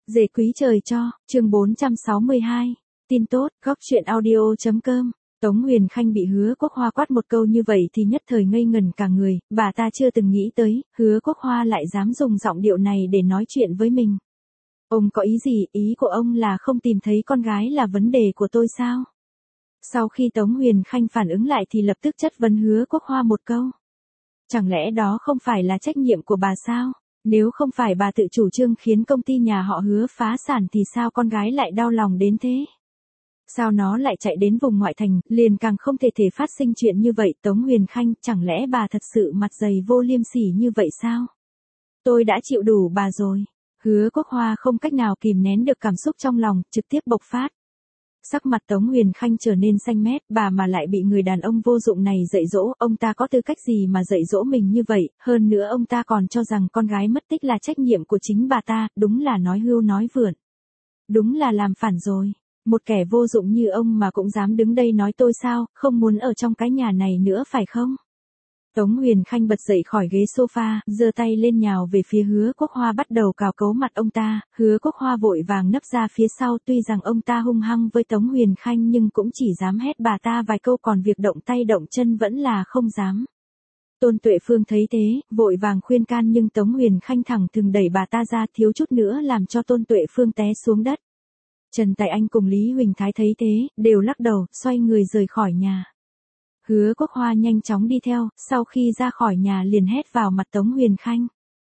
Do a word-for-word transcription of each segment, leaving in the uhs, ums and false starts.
Dề quý trời cho, chương bốn trăm sáu mươi hai. Tin tốt, góc chuyện audio.com. Tống Huyền Khanh bị Hứa Quốc Hoa quát một câu như vậy thì nhất thời ngây ngẩn cả người, bà ta chưa từng nghĩ tới, Hứa Quốc Hoa lại dám dùng giọng điệu này để nói chuyện với mình. Ông có ý gì, ý của ông là không tìm thấy con gái là vấn đề của tôi sao? Sau khi Tống Huyền Khanh phản ứng lại thì lập tức chất vấn Hứa Quốc Hoa một câu. Chẳng lẽ đó không phải là trách nhiệm của bà sao? Nếu không phải bà tự chủ trương khiến công ty nhà họ Hứa phá sản thì sao con gái lại đau lòng đến thế? Sao nó lại chạy đến vùng ngoại thành, liền càng không thể thể phát sinh chuyện như vậy. Tống Huyền Khanh, chẳng lẽ bà thật sự mặt dày vô liêm sỉ như vậy sao? Tôi đã chịu đủ bà rồi. Hứa Quốc Hoa không cách nào kìm nén được cảm xúc trong lòng, trực tiếp bộc phát. Sắc mặt Tống Huyền Khanh trở nên xanh mét, bà mà lại bị người đàn ông vô dụng này dạy dỗ, ông ta có tư cách gì mà dạy dỗ mình như vậy, hơn nữa ông ta còn cho rằng con gái mất tích là trách nhiệm của chính bà ta, đúng là nói hưu nói vượn. Đúng là làm phản rồi, một kẻ vô dụng như ông mà cũng dám đứng đây nói tôi sao, không muốn ở trong cái nhà này nữa phải không? Tống Huyền Khanh bật dậy khỏi ghế sofa, giơ tay lên nhào về phía Hứa Quốc Hoa bắt đầu cào cấu mặt ông ta. Hứa Quốc Hoa vội vàng nấp ra phía sau, tuy rằng ông ta hung hăng với Tống Huyền Khanh nhưng cũng chỉ dám hét bà ta vài câu, còn việc động tay động chân vẫn là không dám. Tôn Tuệ Phương thấy thế, vội vàng khuyên can nhưng Tống Huyền Khanh thẳng thừng đẩy bà ta ra, thiếu chút nữa làm cho Tôn Tuệ Phương té xuống đất. Trần Tài Anh cùng Lý Huỳnh Thái thấy thế, đều lắc đầu, xoay người rời khỏi nhà. Hứa Quốc Hoa nhanh chóng đi theo, sau khi ra khỏi nhà liền hét vào mặt Tống Huyền Khanh.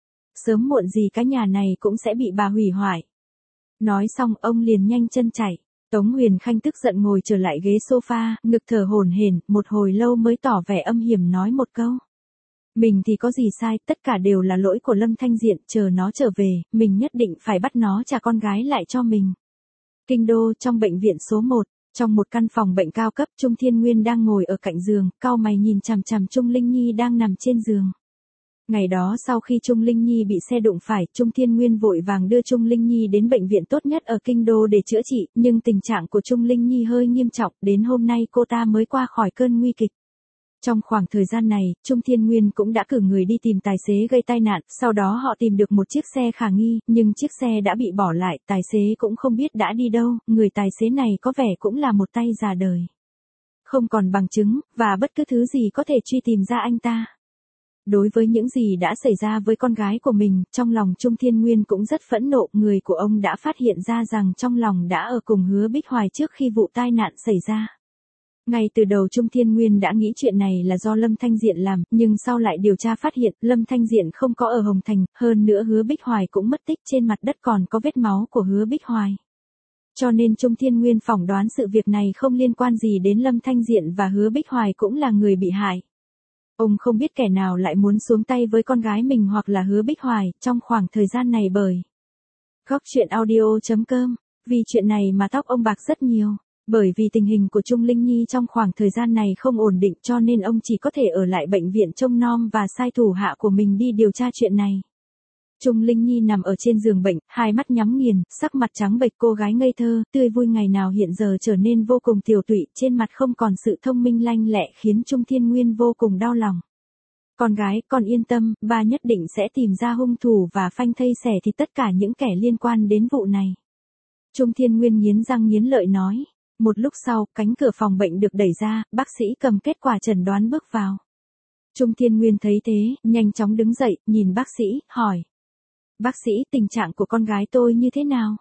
Sớm muộn gì cái nhà này cũng sẽ bị bà hủy hoại. Nói xong ông liền nhanh chân chạy. Tống Huyền Khanh tức giận ngồi trở lại ghế sofa, ngực thở hổn hển, một hồi lâu mới tỏ vẻ âm hiểm nói một câu. Mình thì có gì sai, tất cả đều là lỗi của Lâm Thanh Diện, chờ nó trở về, mình nhất định phải bắt nó trả con gái lại cho mình. Kinh đô, trong bệnh viện số một. Trong một căn phòng bệnh cao cấp, Trung Thiên Nguyên đang ngồi ở cạnh giường, cau mày nhìn chằm chằm Trung Linh Nhi đang nằm trên giường. Ngày đó sau khi Trung Linh Nhi bị xe đụng phải, Trung Thiên Nguyên vội vàng đưa Trung Linh Nhi đến bệnh viện tốt nhất ở Kinh đô để chữa trị, nhưng tình trạng của Trung Linh Nhi hơi nghiêm trọng, đến hôm nay cô ta mới qua khỏi cơn nguy kịch. Trong khoảng thời gian này, Trung Thiên Nguyên cũng đã cử người đi tìm tài xế gây tai nạn, sau đó họ tìm được một chiếc xe khả nghi, nhưng chiếc xe đã bị bỏ lại, tài xế cũng không biết đã đi đâu, người tài xế này có vẻ cũng là một tay già đời. Không còn bằng chứng, và bất cứ thứ gì có thể truy tìm ra anh ta. Đối với những gì đã xảy ra với con gái của mình, trong lòng Trung Thiên Nguyên cũng rất phẫn nộ, người của ông đã phát hiện ra rằng trong lòng đã ở cùng Hứa Bích Hoài trước khi vụ tai nạn xảy ra. Ngay từ đầu Trung Thiên Nguyên đã nghĩ chuyện này là do Lâm Thanh Diện làm, nhưng sau lại điều tra phát hiện, Lâm Thanh Diện không có ở Hồng Thành, hơn nữa Hứa Bích Hoài cũng mất tích, trên mặt đất còn có vết máu của Hứa Bích Hoài. Cho nên Trung Thiên Nguyên phỏng đoán sự việc này không liên quan gì đến Lâm Thanh Diện và Hứa Bích Hoài cũng là người bị hại. Ông không biết kẻ nào lại muốn xuống tay với con gái mình hoặc là Hứa Bích Hoài, trong khoảng thời gian này bởi góc chuyện audio.com, vì chuyện này mà tóc ông bạc rất nhiều. Bởi vì tình hình của Trung Linh Nhi trong khoảng thời gian này không ổn định cho nên ông chỉ có thể ở lại bệnh viện trông nom và sai thủ hạ của mình đi điều tra chuyện này. Trung Linh Nhi nằm ở trên giường bệnh, hai mắt nhắm nghiền, sắc mặt trắng bệch, cô gái ngây thơ, tươi vui ngày nào hiện giờ trở nên vô cùng tiều tụy, trên mặt không còn sự thông minh lanh lẹ khiến Trung Thiên Nguyên vô cùng đau lòng. Con gái, con yên tâm, ba nhất định sẽ tìm ra hung thủ và phanh thây xẻ thịt tất cả những kẻ liên quan đến vụ này. Trung Thiên Nguyên nghiến răng nghiến lợi nói. Một lúc sau, cánh cửa phòng bệnh được đẩy ra, bác sĩ cầm kết quả chẩn đoán bước vào. Trung Thiên Nguyên thấy thế, nhanh chóng đứng dậy, nhìn bác sĩ, hỏi. Bác sĩ, tình trạng của con gái tôi như thế nào?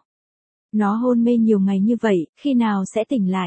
Nó hôn mê nhiều ngày như vậy, khi nào sẽ tỉnh lại?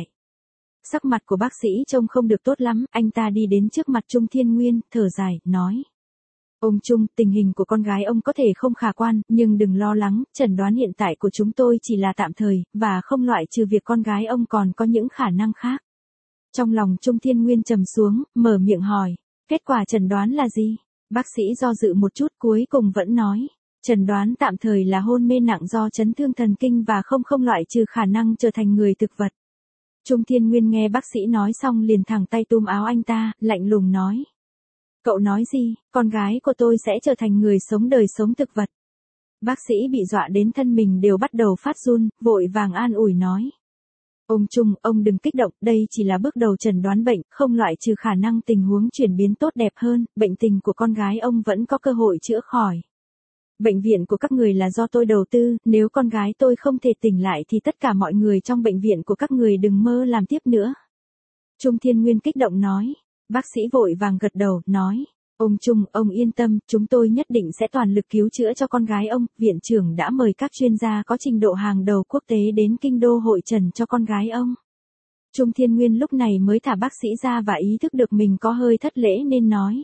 Sắc mặt của bác sĩ trông không được tốt lắm, anh ta đi đến trước mặt Trung Thiên Nguyên, thở dài, nói. Ông Trung, tình hình của con gái ông có thể không khả quan, nhưng đừng lo lắng, chẩn đoán hiện tại của chúng tôi chỉ là tạm thời, và không loại trừ việc con gái ông còn có những khả năng khác. Trong lòng Trung Thiên Nguyên trầm xuống, mở miệng hỏi, kết quả chẩn đoán là gì? Bác sĩ do dự một chút cuối cùng vẫn nói, chẩn đoán tạm thời là hôn mê nặng do chấn thương thần kinh và không không loại trừ khả năng trở thành người thực vật. Trung Thiên Nguyên nghe bác sĩ nói xong liền thẳng tay túm áo anh ta, lạnh lùng nói. Cậu nói gì, con gái của tôi sẽ trở thành người sống đời sống thực vật. Bác sĩ bị dọa đến thân mình đều bắt đầu phát run, vội vàng an ủi nói. Ông Trung, ông đừng kích động, đây chỉ là bước đầu chẩn đoán bệnh, không loại trừ khả năng tình huống chuyển biến tốt đẹp hơn, bệnh tình của con gái ông vẫn có cơ hội chữa khỏi. Bệnh viện của các người là do tôi đầu tư, nếu con gái tôi không thể tỉnh lại thì tất cả mọi người trong bệnh viện của các người đừng mơ làm tiếp nữa. Trung Thiên Nguyên kích động nói. Bác sĩ vội vàng gật đầu, nói. Ông Trung, ông yên tâm, chúng tôi nhất định sẽ toàn lực cứu chữa cho con gái ông. Viện trưởng đã mời các chuyên gia có trình độ hàng đầu quốc tế đến kinh đô hội trần cho con gái ông. Trung Thiên Nguyên lúc này mới thả bác sĩ ra và ý thức được mình có hơi thất lễ nên nói.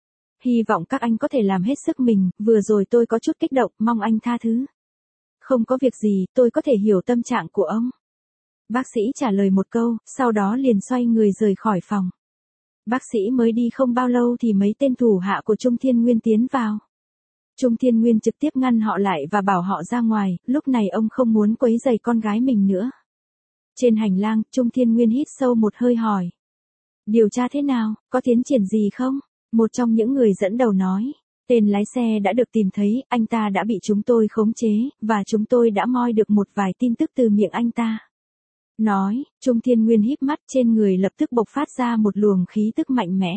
Hy vọng các anh có thể làm hết sức mình, vừa rồi tôi có chút kích động, mong anh tha thứ. Không có việc gì, tôi có thể hiểu tâm trạng của ông. Bác sĩ trả lời một câu, sau đó liền xoay người rời khỏi phòng. Bác sĩ mới đi không bao lâu thì mấy tên thủ hạ của Trung Thiên Nguyên tiến vào. Trung Thiên Nguyên trực tiếp ngăn họ lại và bảo họ ra ngoài, lúc này ông không muốn quấy rầy con gái mình nữa. Trên hành lang, Trung Thiên Nguyên hít sâu một hơi hỏi. Điều tra thế nào, có tiến triển gì không? Một trong những người dẫn đầu nói. Tên lái xe đã được tìm thấy, anh ta đã bị chúng tôi khống chế, và chúng tôi đã moi được một vài tin tức từ miệng anh ta. Nói, Trung Thiên Nguyên híp mắt, trên người lập tức bộc phát ra một luồng khí tức mạnh mẽ.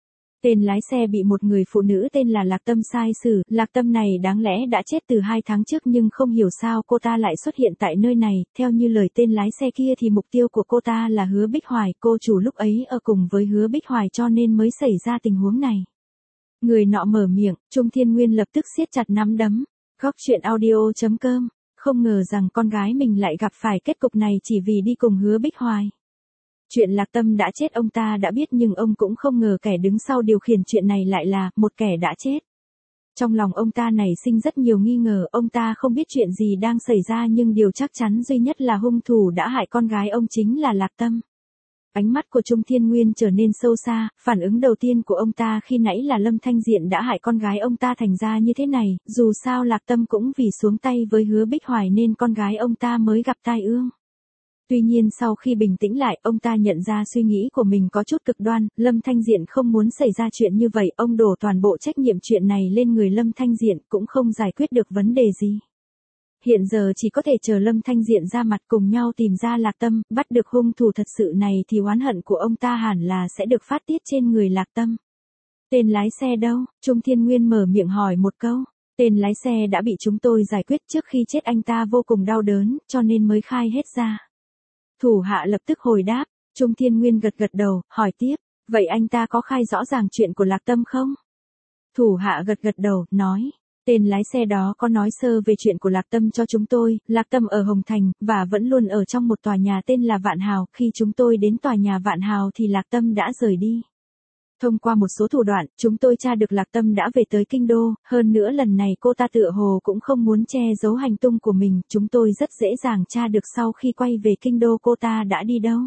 Tên lái xe bị một người phụ nữ tên là Lạc Tâm sai xử, Lạc Tâm này đáng lẽ đã chết từ hai tháng trước nhưng không hiểu sao cô ta lại xuất hiện tại nơi này, theo như lời tên lái xe kia thì mục tiêu của cô ta là Hứa Bích Hoài, cô chủ lúc ấy ở cùng với Hứa Bích Hoài cho nên mới xảy ra tình huống này. Người nọ mở miệng, Trung Thiên Nguyên lập tức siết chặt nắm đấm. Góc truyện audio chấm com, không ngờ rằng con gái mình lại gặp phải kết cục này chỉ vì đi cùng Hứa Bích Hoài. Chuyện Lạc Tâm đã chết ông ta đã biết nhưng ông cũng không ngờ kẻ đứng sau điều khiển chuyện này lại là một kẻ đã chết. Trong lòng ông ta nảy sinh rất nhiều nghi ngờ, ông ta không biết chuyện gì đang xảy ra nhưng điều chắc chắn duy nhất là hung thủ đã hại con gái ông chính là Lạc Tâm. Ánh mắt của Trung Thiên Nguyên trở nên sâu xa, phản ứng đầu tiên của ông ta khi nãy là Lâm Thanh Diện đã hại con gái ông ta thành ra như thế này, dù sao Lạc Tâm cũng vì xuống tay với Hứa Bích Hoài nên con gái ông ta mới gặp tai ương. Tuy nhiên sau khi bình tĩnh lại, ông ta nhận ra suy nghĩ của mình có chút cực đoan, Lâm Thanh Diện không muốn xảy ra chuyện như vậy, ông đổ toàn bộ trách nhiệm chuyện này lên người Lâm Thanh Diện cũng không giải quyết được vấn đề gì. Hiện giờ chỉ có thể chờ Lâm Thanh Diện ra mặt cùng nhau tìm ra Lạc Tâm, bắt được hung thủ thật sự này thì oán hận của ông ta hẳn là sẽ được phát tiết trên người Lạc Tâm. Tên lái xe đâu? Trung Thiên Nguyên mở miệng hỏi một câu. Tên lái xe đã bị chúng tôi giải quyết, trước khi chết anh ta vô cùng đau đớn, cho nên mới khai hết ra. Thủ hạ lập tức hồi đáp, Trung Thiên Nguyên gật gật đầu, hỏi tiếp, vậy anh ta có khai rõ ràng chuyện của Lạc Tâm không? Thủ hạ gật gật đầu, nói, tên lái xe đó có nói sơ về chuyện của Lạc Tâm cho chúng tôi, Lạc Tâm ở Hồng Thành, và vẫn luôn ở trong một tòa nhà tên là Vạn Hào, khi chúng tôi đến tòa nhà Vạn Hào thì Lạc Tâm đã rời đi. Thông qua một số thủ đoạn, chúng tôi tra được Lạc Tâm đã về tới Kinh Đô, hơn nữa lần này cô ta tựa hồ cũng không muốn che giấu hành tung của mình, chúng tôi rất dễ dàng tra được sau khi quay về Kinh Đô cô ta đã đi đâu.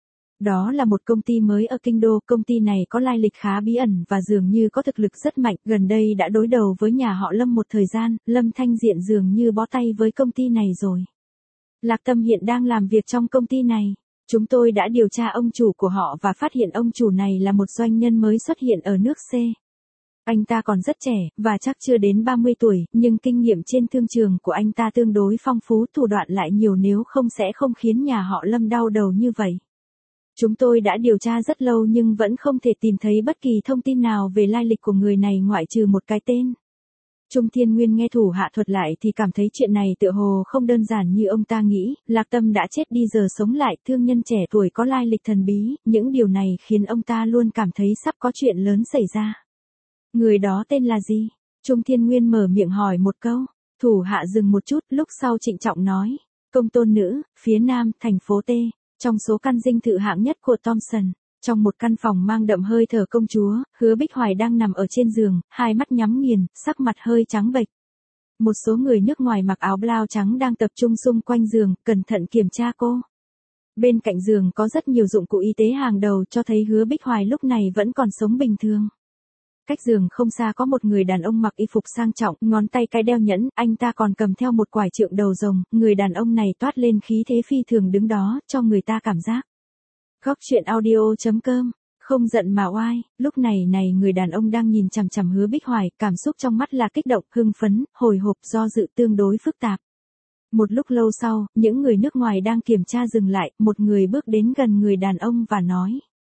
Đó là một công ty mới ở Kinh Đô, công ty này có lai lịch khá bí ẩn và dường như có thực lực rất mạnh, gần đây đã đối đầu với nhà họ Lâm một thời gian, Lâm Thanh Diện dường như bó tay với công ty này rồi. Lạc Tâm hiện đang làm việc trong công ty này. Chúng tôi đã điều tra ông chủ của họ và phát hiện ông chủ này là một doanh nhân mới xuất hiện ở nước C. Anh ta còn rất trẻ, và chắc chưa đến ba mươi tuổi, nhưng kinh nghiệm trên thương trường của anh ta tương đối phong phú, thủ đoạn lại nhiều, nếu không sẽ không khiến nhà họ Lâm đau đầu như vậy. Chúng tôi đã điều tra rất lâu nhưng vẫn không thể tìm thấy bất kỳ thông tin nào về lai lịch của người này ngoại trừ một cái tên. Trung Thiên Nguyên nghe thủ hạ thuật lại thì cảm thấy chuyện này tựa hồ không đơn giản như ông ta nghĩ, Lạc Tâm đã chết đi giờ sống lại, thương nhân trẻ tuổi có lai lịch thần bí, những điều này khiến ông ta luôn cảm thấy sắp có chuyện lớn xảy ra. Người đó tên là gì? Trung Thiên Nguyên mở miệng hỏi một câu, thủ hạ dừng một chút, lúc sau trịnh trọng nói, công tôn nữ, phía nam, thành phố T, trong số căn dinh thự hạng nhất của Thomson. Trong một căn phòng mang đậm hơi thở công chúa, Hứa Bích Hoài đang nằm ở trên giường, hai mắt nhắm nghiền, sắc mặt hơi trắng bệch. Một số người nước ngoài mặc áo blau trắng đang tập trung xung quanh giường, cẩn thận kiểm tra cô. Bên cạnh giường có rất nhiều dụng cụ y tế hàng đầu cho thấy Hứa Bích Hoài lúc này vẫn còn sống bình thường. Cách giường không xa có một người đàn ông mặc y phục sang trọng, ngón tay cái đeo nhẫn, anh ta còn cầm theo một quải trượng đầu rồng, người đàn ông này toát lên khí thế phi thường đứng đó, cho người ta cảm giác. Góc truyện audio chấm com, không giận mà oai, lúc này này người đàn ông đang nhìn chằm chằm Hứa Bích Hoài, cảm xúc trong mắt là kích động, hưng phấn, hồi hộp, do dự tương đối phức tạp. Một lúc lâu sau, những người nước ngoài đang kiểm tra dừng lại, một người bước đến gần người đàn ông và nói.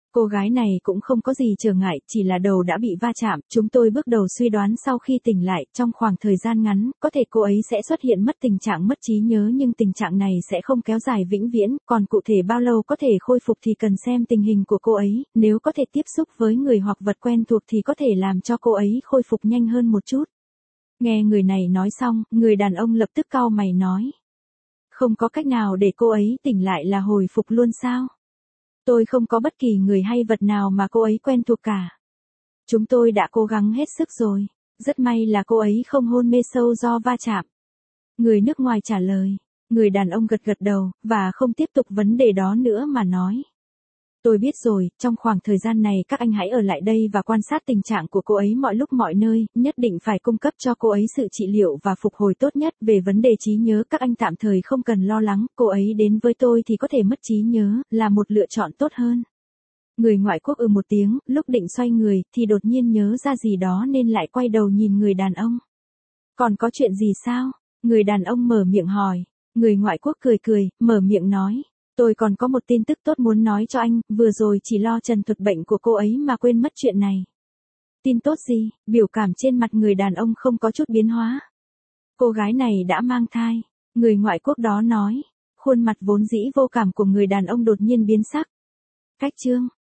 Cô gái này cũng không có gì trở ngại, chỉ là đầu đã bị va chạm, chúng tôi bước đầu suy đoán sau khi tỉnh lại, trong khoảng thời gian ngắn, có thể cô ấy sẽ xuất hiện mất tình trạng mất trí nhớ nhưng tình trạng này sẽ không kéo dài vĩnh viễn, còn cụ thể bao lâu có thể khôi phục thì cần xem tình hình của cô ấy, nếu có thể tiếp xúc với người hoặc vật quen thuộc thì có thể làm cho cô ấy khôi phục nhanh hơn một chút. Nghe người này nói xong, người đàn ông lập tức cau mày nói. Không có cách nào để cô ấy tỉnh lại là hồi phục luôn sao? Tôi không có bất kỳ người hay vật nào mà cô ấy quen thuộc cả. Chúng tôi đã cố gắng hết sức rồi. Rất may là cô ấy không hôn mê sâu do va chạm. Người nước ngoài trả lời. Người đàn ông gật gật đầu, và không tiếp tục vấn đề đó nữa mà nói. Tôi biết rồi, trong khoảng thời gian này các anh hãy ở lại đây và quan sát tình trạng của cô ấy mọi lúc mọi nơi, nhất định phải cung cấp cho cô ấy sự trị liệu và phục hồi tốt nhất. Về vấn đề trí nhớ các anh tạm thời không cần lo lắng, cô ấy đến với tôi thì có thể mất trí nhớ, là một lựa chọn tốt hơn. Người ngoại quốc ừ một tiếng, lúc định xoay người, thì đột nhiên nhớ ra gì đó nên lại quay đầu nhìn người đàn ông. Còn có chuyện gì sao? Người đàn ông mở miệng hỏi. Người ngoại quốc cười cười, mở miệng nói. Tôi còn có một tin tức tốt muốn nói cho anh, vừa rồi chỉ lo trần thuật bệnh của cô ấy mà quên mất chuyện này. Tin tốt gì? Biểu cảm trên mặt người đàn ông không có chút biến hóa. Cô gái này đã mang thai. Người ngoại quốc đó nói. Khuôn mặt vốn dĩ vô cảm của người đàn ông đột nhiên biến sắc. Cách chương